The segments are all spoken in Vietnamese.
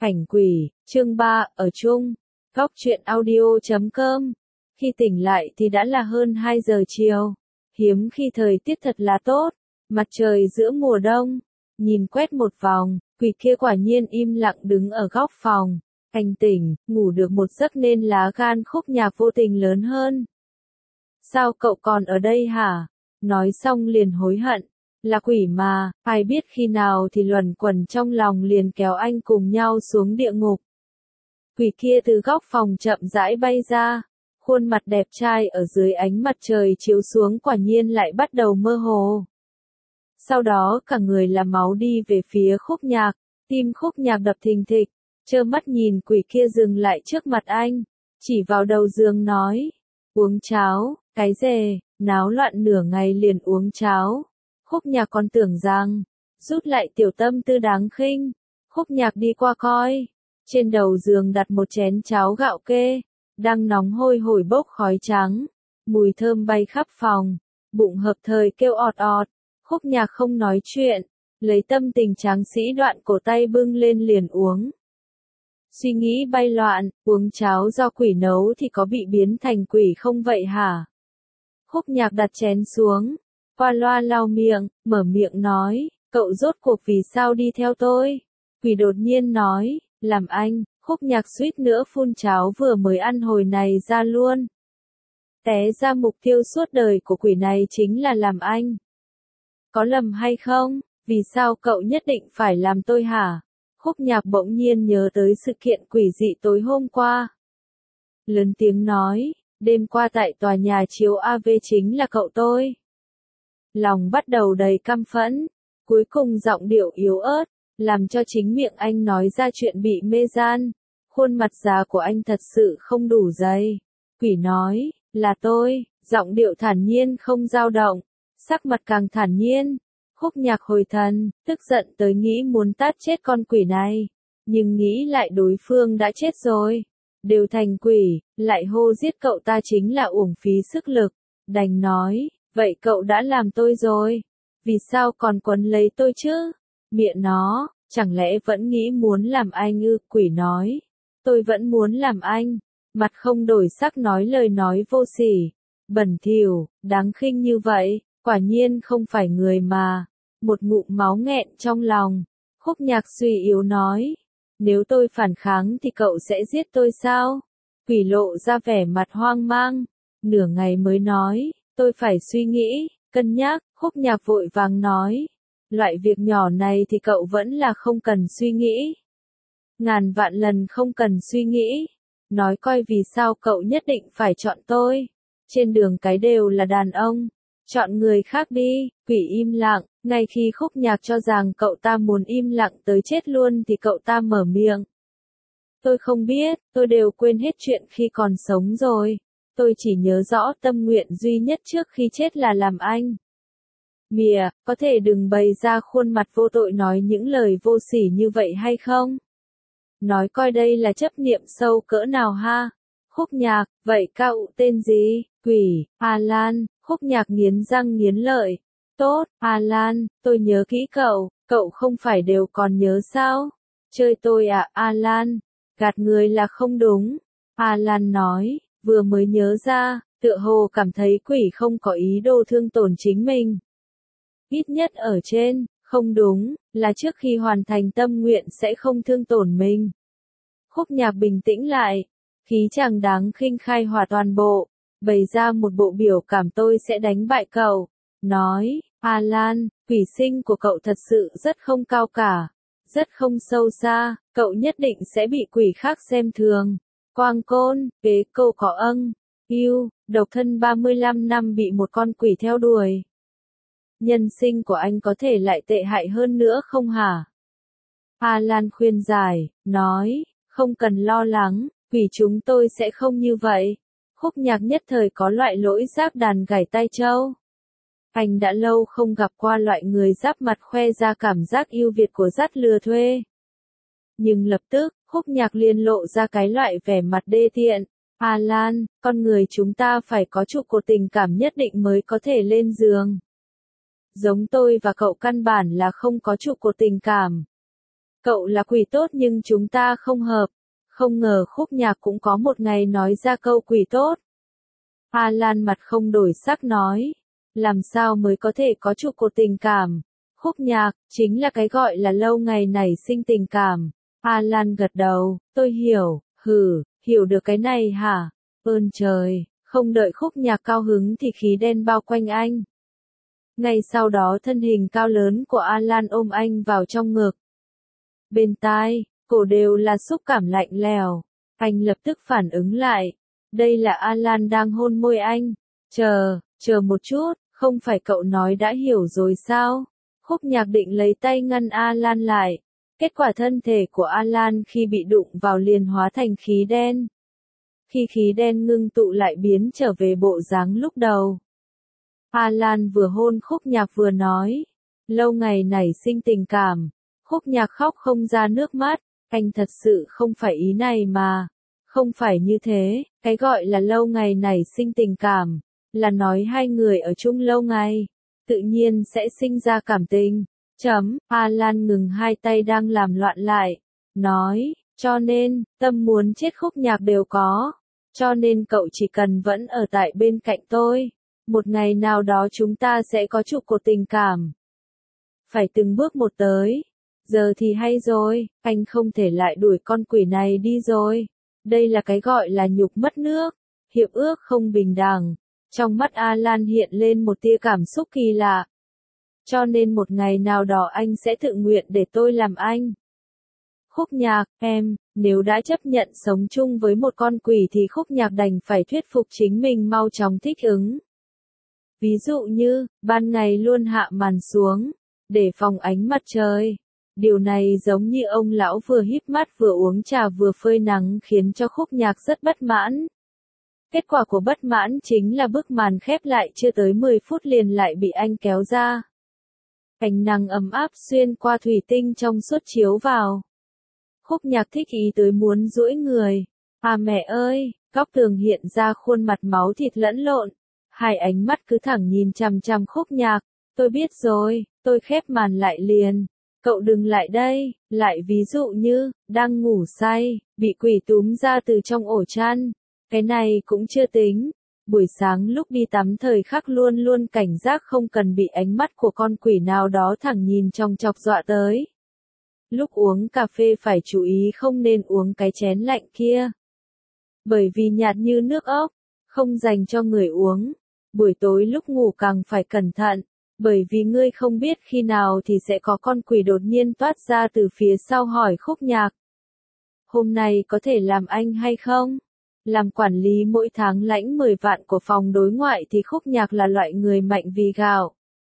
Ảnh quỷ, chương 3, ở chung. Góc truyện audio.com. Khi tỉnh lại thì đã là hơn 2 giờ chiều. Hiếm khi thời tiết thật là tốt. Mặt trời giữa mùa đông. Nhìn quét một vòng, quỷ kia quả nhiên im lặng đứng ở góc phòng. Anh tỉnh, ngủ được một giấc nên lá gan Khúc Nhạc vô tình lớn hơn. Sao cậu còn ở đây hả? Nói xong liền hối hận. Là quỷ mà, ai biết khi nào thì luẩn quẩn trong lòng liền kéo anh cùng nhau xuống địa ngục. Quỷ kia từ góc phòng chậm rãi bay ra, khuôn mặt đẹp trai ở dưới ánh mặt trời chiếu xuống quả nhiên lại bắt đầu mơ hồ. Sau đó cả người là máu đi về phía Khúc Nhạc, tim Khúc Nhạc đập thình thịch, trơ mắt nhìn quỷ kia dừng lại trước mặt anh, chỉ vào đầu giường nói, uống cháo, cái dề, náo loạn nửa ngày liền uống cháo. Khúc Nhạc còn tưởng rằng, rút lại tiểu tâm tư đáng khinh. Khúc Nhạc đi qua coi, trên đầu giường đặt một chén cháo gạo kê, đang nóng hôi hổi bốc khói trắng, mùi thơm bay khắp phòng, bụng hợp thời kêu ọt ọt. Khúc Nhạc không nói chuyện, lấy tâm tình tráng sĩ đoạn cổ tay bưng lên liền uống. Suy nghĩ bay loạn, uống cháo do quỷ nấu thì có bị biến thành quỷ không vậy hả? Khúc Nhạc đặt chén xuống, qua loa lau miệng, mở miệng nói, cậu rốt cuộc vì sao đi theo tôi? Quỷ đột nhiên nói, làm anh. Khúc Nhạc suýt nữa phun cháo vừa mới ăn hồi này ra luôn. Té ra mục tiêu suốt đời của quỷ này chính là làm anh. Có lầm hay không? Vì sao cậu nhất định phải làm tôi hả? Khúc Nhạc bỗng nhiên nhớ tới sự kiện quỷ dị tối hôm qua. Lớn tiếng nói, đêm qua tại tòa nhà chiếu AV chính là cậu tôi. Lòng bắt đầu đầy căm phẫn, cuối cùng giọng điệu yếu ớt, làm cho chính miệng anh nói ra chuyện bị mê gian. Khuôn mặt già của anh thật sự không đủ dày. Quỷ nói, là tôi, giọng điệu thản nhiên không dao động, sắc mặt càng thản nhiên. Khúc Nhạc hồi thần, tức giận tới nghĩ muốn tát chết con quỷ này, nhưng nghĩ lại đối phương đã chết rồi, đều thành quỷ, lại hô giết cậu ta chính là uổng phí sức lực, đành nói, vậy cậu đã làm tôi rồi, vì sao còn quấn lấy tôi chứ? Miệng nó, chẳng lẽ vẫn nghĩ muốn làm anh ư? Quỷ nói, tôi vẫn muốn làm anh, mặt không đổi sắc nói lời nói vô sỉ, bẩn thỉu, đáng khinh như vậy, quả nhiên không phải người mà. Một ngụm máu nghẹn trong lòng, Khúc Nhạc suy yếu nói, nếu tôi phản kháng thì cậu sẽ giết tôi sao? Quỷ lộ ra vẻ mặt hoang mang, nửa ngày mới nói, tôi phải suy nghĩ, cân nhắc. Khúc Nhạc vội vàng nói, loại việc nhỏ này thì cậu vẫn là không cần suy nghĩ. Ngàn vạn lần không cần suy nghĩ. Nói coi vì sao cậu nhất định phải chọn tôi. Trên đường cái đều là đàn ông. Chọn người khác đi. Quỷ im lặng, ngay khi Khúc Nhạc cho rằng cậu ta muốn im lặng tới chết luôn thì cậu ta mở miệng. Tôi không biết, tôi đều quên hết chuyện khi còn sống rồi. Tôi chỉ nhớ rõ tâm nguyện duy nhất trước khi chết là làm anh. Mìa, có thể đừng bày ra khuôn mặt vô tội nói những lời vô sỉ như vậy hay không? Nói coi đây là chấp niệm sâu cỡ nào ha? Khúc Nhạc, vậy cậu tên gì? Quỷ, Alan. Khúc Nhạc nghiến răng nghiến lợi. Tốt, Alan, tôi nhớ kỹ cậu không phải đều còn nhớ sao? Chơi tôi à, Alan? Gạt người là không đúng. Alan nói, vừa mới nhớ ra, tựa hồ cảm thấy quỷ không có ý đồ thương tổn chính mình. Ít nhất ở trên, không đúng, là trước khi hoàn thành tâm nguyện sẽ không thương tổn mình. Khúc Nhạc bình tĩnh lại, khí chàng đáng khinh khai hỏa toàn bộ, bày ra một bộ biểu cảm tôi sẽ đánh bại cậu. Nói, Alan, quỷ sinh của cậu thật sự rất không cao cả, rất không sâu xa, cậu nhất định sẽ bị quỷ khác xem thường. Quang côn, kế câu có yêu, độc thân 35 năm bị một con quỷ theo đuổi. Nhân sinh của anh có thể lại tệ hại hơn nữa không hả? Alan khuyên giải, nói, không cần lo lắng, quỷ chúng tôi sẽ không như vậy. Khúc Nhạc nhất thời có loại lỗi giáp đàn gảy tai trâu. Anh đã lâu không gặp qua loại người giáp mặt khoe ra cảm giác yêu Việt của dắt lừa thuê. Nhưng lập tức, Khúc Nhạc liền lộ ra cái loại vẻ mặt đê tiện. Alan, con người chúng ta phải có trụ cột tình cảm nhất định mới có thể lên giường. Giống tôi và cậu căn bản là không có trụ cột tình cảm. Cậu là quỷ tốt nhưng chúng ta không hợp. Không ngờ Khúc Nhạc cũng có một ngày nói ra câu quỷ tốt. Alan mặt không đổi sắc nói. Làm sao mới có thể có trụ cột tình cảm? Khúc Nhạc, chính là cái gọi là lâu ngày nảy sinh tình cảm. Alan gật đầu, tôi hiểu, hiểu được cái này hả? Ơn trời, không đợi Khúc Nhạc cao hứng thì khí đen bao quanh anh. Ngay sau đó thân hình cao lớn của Alan ôm anh vào trong ngực. Bên tai, cổ đều là xúc cảm lạnh lèo. Anh lập tức phản ứng lại. Đây là Alan đang hôn môi anh. Chờ một chút, không phải cậu nói đã hiểu rồi sao? Khúc Nhạc định lấy tay ngăn Alan lại. Kết quả thân thể của Alan khi bị đụng vào liền hóa thành khí đen. Khi khí đen ngưng tụ lại biến trở về bộ dáng lúc đầu. Alan vừa hôn Khúc Nhạc vừa nói. Lâu ngày nảy sinh tình cảm. Khúc Nhạc khóc không ra nước mắt. Anh thật sự không phải ý này mà. Không phải như thế, cái gọi là lâu ngày nảy sinh tình cảm. Là nói hai người ở chung lâu ngày. Tự nhiên sẽ sinh ra cảm tình. Alan ngừng hai tay đang làm loạn lại. Nói, cho nên, tâm muốn chết Khúc Nhạc đều có. Cho nên cậu chỉ cần vẫn ở tại bên cạnh tôi. Một ngày nào đó chúng ta sẽ có trụ cột tình cảm. Phải từng bước một tới. Giờ thì hay rồi, anh không thể lại đuổi con quỷ này đi rồi. Đây là cái gọi là nhục mất nước. Hiệp ước không bình đẳng. Trong mắt Alan hiện lên một tia cảm xúc kỳ lạ. Cho nên một ngày nào đó anh sẽ tự nguyện để tôi làm anh. Khúc Nhạc, nếu đã chấp nhận sống chung với một con quỷ thì Khúc Nhạc đành phải thuyết phục chính mình mau chóng thích ứng. Ví dụ như, ban ngày luôn hạ màn xuống, để phòng ánh mặt trời. Điều này giống như ông lão vừa híp mắt vừa uống trà vừa phơi nắng khiến cho Khúc Nhạc rất bất mãn. Kết quả của bất mãn chính là bức màn khép lại chưa tới 10 phút liền lại bị anh kéo ra. Ánh nắng ấm áp xuyên qua thủy tinh trong suốt chiếu vào. Khúc Nhạc thích ý tới muốn duỗi người. À mẹ ơi, góc tường hiện ra khuôn mặt máu thịt lẫn lộn. Hai ánh mắt cứ thẳng nhìn chằm chằm Khúc Nhạc. Tôi biết rồi, tôi khép màn lại liền. Cậu đừng lại đây, lại ví dụ như, đang ngủ say, bị quỷ túm ra từ trong ổ chăn. Cái này cũng chưa tính. Buổi sáng lúc đi tắm thời khắc luôn luôn cảnh giác không cần bị ánh mắt của con quỷ nào đó thẳng nhìn trong chọc dọa tới. Lúc uống cà phê phải chú ý không nên uống cái chén lạnh kia. Bởi vì nhạt như nước ốc, không dành cho người uống. Buổi tối lúc ngủ càng phải cẩn thận, bởi vì ngươi không biết khi nào thì sẽ có con quỷ đột nhiên toát ra từ phía sau hỏi Khúc Nhạc. Hôm nay có thể làm anh hay không? Làm quản lý mỗi tháng lãnh 10 vạn của phòng đối ngoại thì Khúc Nhạc là loại người mạnh vì gạo.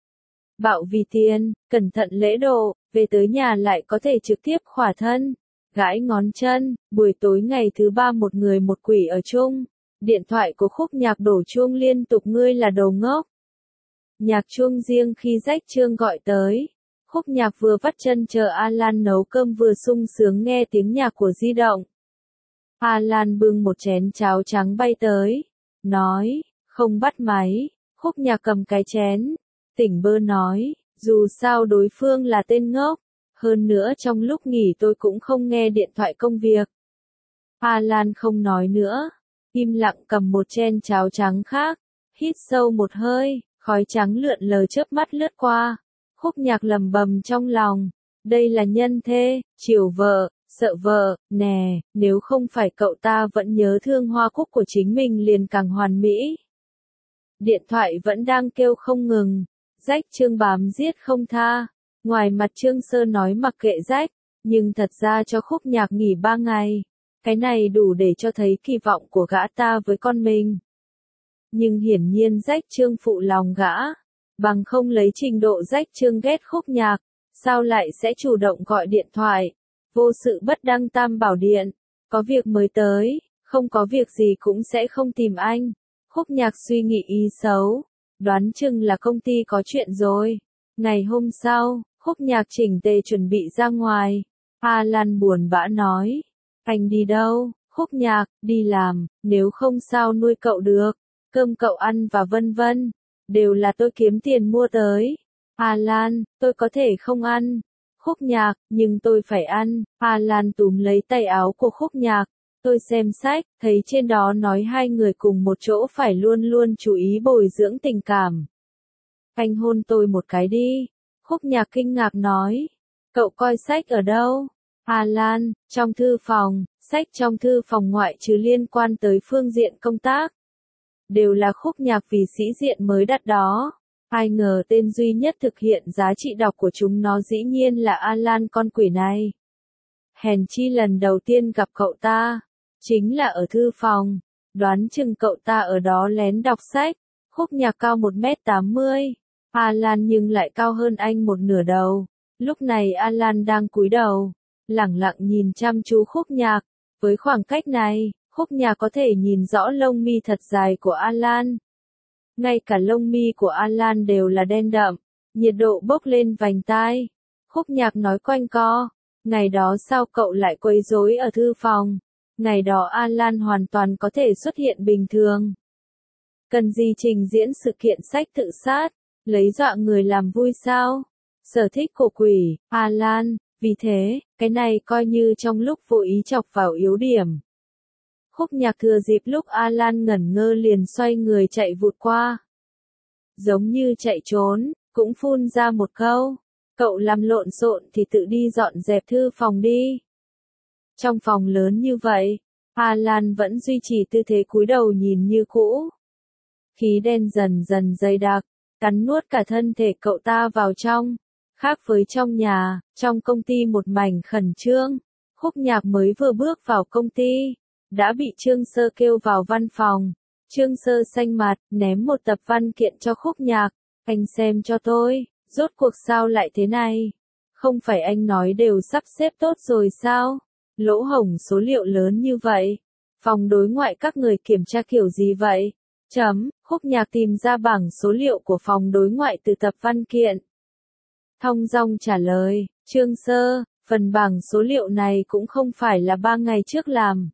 Bạo vì tiền, cẩn thận lễ độ, về tới nhà lại có thể trực tiếp khỏa thân, gãi ngón chân. Buổi tối ngày thứ 3 một người một quỷ ở chung. Điện thoại của Khúc Nhạc đổ chuông liên tục ngươi là đồ ngốc. Nhạc chuông riêng khi rách chương gọi tới. Khúc Nhạc vừa vắt chân chờ Alan nấu cơm vừa sung sướng nghe tiếng nhạc của di động. Alan bưng một chén cháo trắng bay tới. Nói, không bắt máy. Khúc Nhạc cầm cái chén. Tỉnh bơ nói, dù sao đối phương là tên ngốc. Hơn nữa trong lúc nghỉ tôi cũng không nghe điện thoại công việc. Alan không nói nữa. Im lặng cầm một chén cháo trắng khác. Hít sâu một hơi, khói trắng lượn lờ chớp mắt lướt qua. Khúc Nhạc lầm bầm trong lòng. Đây là nhân thê, chiều vợ, sợ vợ, nè, nếu không phải cậu ta vẫn nhớ thương hoa cúc của chính mình liền càng hoàn mỹ. Điện thoại vẫn đang kêu không ngừng. Rách Trương bám giết không tha. Ngoài mặt Trương Sơ nói mặc kệ Rách, nhưng thật ra cho Khúc Nhạc nghỉ 3 ngày. Cái này đủ để cho thấy kỳ vọng của gã ta với con mình. Nhưng hiển nhiên Rách Trương phụ lòng gã. Bằng không lấy trình độ Rách Trương ghét Khúc Nhạc, sao lại sẽ chủ động gọi điện thoại. Vô sự bất đăng tam bảo điện. Có việc mới tới, không có việc gì cũng sẽ không tìm anh. Khúc Nhạc suy nghĩ ý xấu. Đoán chừng là công ty có chuyện rồi. Ngày hôm sau, Khúc Nhạc chỉnh tề chuẩn bị ra ngoài. Alan buồn bã nói. Anh đi đâu? Khúc Nhạc, đi làm, nếu không sao nuôi cậu được. Cơm cậu ăn và vân vân. Đều là tôi kiếm tiền mua tới. Alan, tôi có thể không ăn. Khúc Nhạc, nhưng tôi phải ăn. Alan túm lấy tay áo của Khúc Nhạc. Tôi xem sách, thấy trên đó nói hai người cùng một chỗ phải luôn luôn chú ý bồi dưỡng tình cảm. Anh hôn tôi một cái đi. Khúc Nhạc kinh ngạc nói. Cậu coi sách ở đâu? Alan, trong thư phòng, sách trong thư phòng ngoại trừ liên quan tới phương diện công tác. Đều là Khúc Nhạc vì sĩ diện mới đặt đó. Ai ngờ tên duy nhất thực hiện giá trị đọc của chúng nó dĩ nhiên là Alan con quỷ này. Hèn chi lần đầu tiên gặp cậu ta, chính là ở thư phòng, đoán chừng cậu ta ở đó lén đọc sách. Khúc Nhạc cao 1m80, Alan nhưng lại cao hơn anh một nửa đầu. Lúc này Alan đang cúi đầu, lẳng lặng nhìn chăm chú Khúc Nhạc. Với khoảng cách này, Khúc Nhạc có thể nhìn rõ lông mi thật dài của Alan. Ngay cả lông mi của Alan đều là đen đậm, nhiệt độ bốc lên vành tai. Khúc Nhạc nói quanh co, ngày đó sao cậu lại quấy rối ở thư phòng? Ngày đó Alan hoàn toàn có thể xuất hiện bình thường. Cần gì trình diễn sự kiện sách tự sát, lấy dọa người làm vui sao? Sở thích của quỷ, Alan, vì thế, cái này coi như trong lúc vô ý chọc vào yếu điểm. Khúc Nhạc thừa dịp lúc Alan ngẩn ngơ liền xoay người chạy vụt qua. Giống như chạy trốn, cũng phun ra một câu. Cậu làm lộn xộn thì tự đi dọn dẹp thư phòng đi. Trong phòng lớn như vậy, Alan vẫn duy trì tư thế cúi đầu nhìn như cũ. Khí đen dần dần dày đặc, cắn nuốt cả thân thể cậu ta vào trong. Khác với trong nhà, trong công ty một mảnh khẩn trương. Khúc Nhạc mới vừa bước vào công ty, đã bị Trương Sơ kêu vào văn phòng. Trương Sơ xanh mặt, ném một tập văn kiện cho Khúc Nhạc. Anh xem cho tôi, rốt cuộc sao lại thế này? Không phải anh nói đều sắp xếp tốt rồi sao? Lỗ hổng số liệu lớn như vậy. Phòng đối ngoại các người kiểm tra kiểu gì vậy? Khúc Nhạc tìm ra bảng số liệu của phòng đối ngoại từ tập văn kiện. Thong dong trả lời, Trương Sơ, phần bảng số liệu này cũng không phải là 3 ngày trước làm.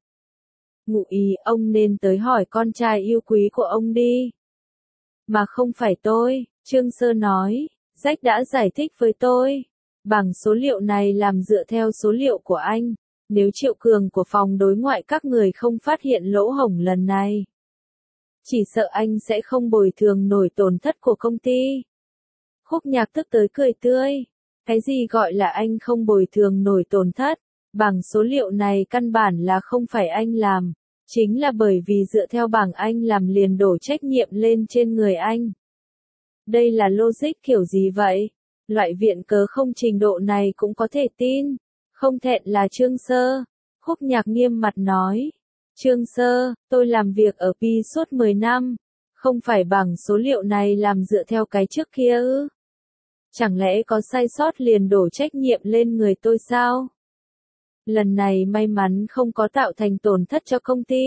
Ngụ ý ông nên tới hỏi con trai yêu quý của ông đi. Mà không phải tôi, Trương Sơ nói, Jack đã giải thích với tôi. Bảng số liệu này làm dựa theo số liệu của anh. Nếu Triệu Cường của phòng đối ngoại các người không phát hiện lỗ hổng lần này, chỉ sợ anh sẽ không bồi thường nổi tổn thất của công ty. Khúc Nhạc tức tới cười tươi. Cái gì gọi là anh không bồi thường nổi tổn thất? Bảng số liệu này căn bản là không phải anh làm. Chính là bởi vì dựa theo bảng anh làm liền đổ trách nhiệm lên trên người anh. Đây là logic kiểu gì vậy? Loại viện cớ không trình độ này cũng có thể tin. Không thẹn là Trương Sơ. Khúc Nhạc nghiêm mặt nói. Trương Sơ, tôi làm việc ở Pi suốt 10 năm. Không phải bảng số liệu này làm dựa theo cái trước kia ư? Chẳng lẽ có sai sót liền đổ trách nhiệm lên người tôi sao? Lần này may mắn không có tạo thành tổn thất cho công ty.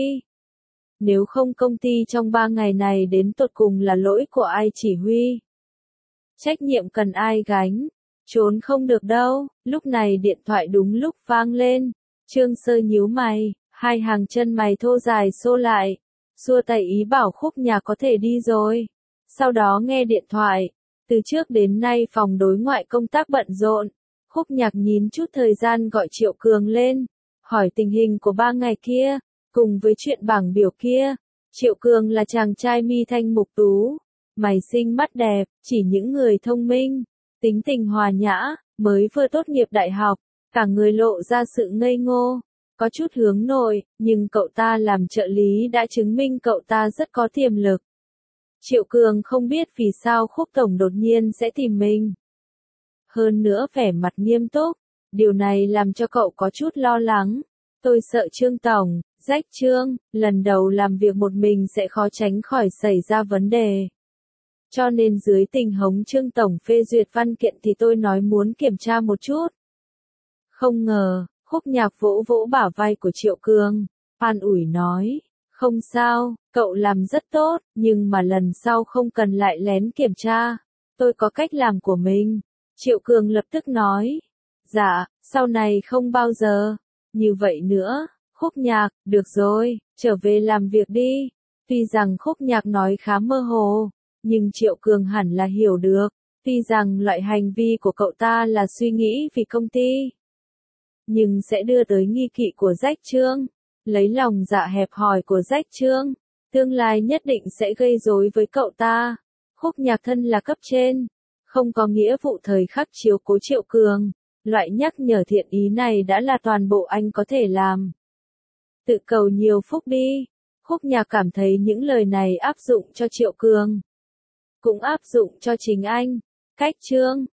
Nếu không công ty trong 3 ngày này đến tột cùng là lỗi của ai chỉ huy? Trách nhiệm cần ai gánh? Trốn không được đâu. Lúc này điện thoại đúng lúc vang lên. Trương Sơ nhíu mày, hai hàng chân mày thô dài xô lại. Xua tay ý bảo Khúc Nhạc có thể đi rồi. Sau đó nghe điện thoại. Từ trước đến nay phòng đối ngoại công tác bận rộn. Khúc Nhạc nhìn chút thời gian gọi Triệu Cường lên. Hỏi tình hình của 3 ngày kia. Cùng với chuyện bảng biểu kia. Triệu Cường là chàng trai mi thanh mục tú. Mày xinh mắt đẹp, chỉ những người thông minh. Tính tình hòa nhã, mới vừa tốt nghiệp đại học. Cả người lộ ra sự ngây ngô. Có chút hướng nội, nhưng cậu ta làm trợ lý đã chứng minh cậu ta rất có tiềm lực. Triệu Cường không biết vì sao Khúc Tổng đột nhiên sẽ tìm mình. Hơn nữa vẻ mặt nghiêm túc, điều này làm cho cậu có chút lo lắng. Tôi sợ Trương Tổng, Jack Trương, lần đầu làm việc một mình sẽ khó tránh khỏi xảy ra vấn đề. Cho nên dưới tình huống Trương Tổng phê duyệt văn kiện thì tôi nói muốn kiểm tra một chút. Không ngờ, Khúc Nhạc vỗ vỗ bả vai của Triệu Cường, an ủi nói, không sao, cậu làm rất tốt, nhưng mà lần sau không cần lại lén kiểm tra. Tôi có cách làm của mình. Triệu Cường lập tức nói, dạ, sau này không bao giờ. Như vậy nữa, Khúc Nhạc, được rồi, trở về làm việc đi. Tuy rằng Khúc Nhạc nói khá mơ hồ, nhưng Triệu Cường hẳn là hiểu được. Tuy rằng loại hành vi của cậu ta là suy nghĩ vì công ty, nhưng sẽ đưa tới nghi kỵ của Jack Trương, lấy lòng dạ hẹp hòi của Jack Trương, tương lai nhất định sẽ gây rối với cậu ta. Khúc Nhạc thân là cấp trên, không có nghĩa vụ thời khắc chiếu cố Triệu Cường, loại nhắc nhở thiện ý này đã là toàn bộ anh có thể làm. Tự cầu nhiều phúc đi. Khúc Nhạc cảm thấy những lời này áp dụng cho Triệu Cường, cũng áp dụng cho chính anh. Cách Trương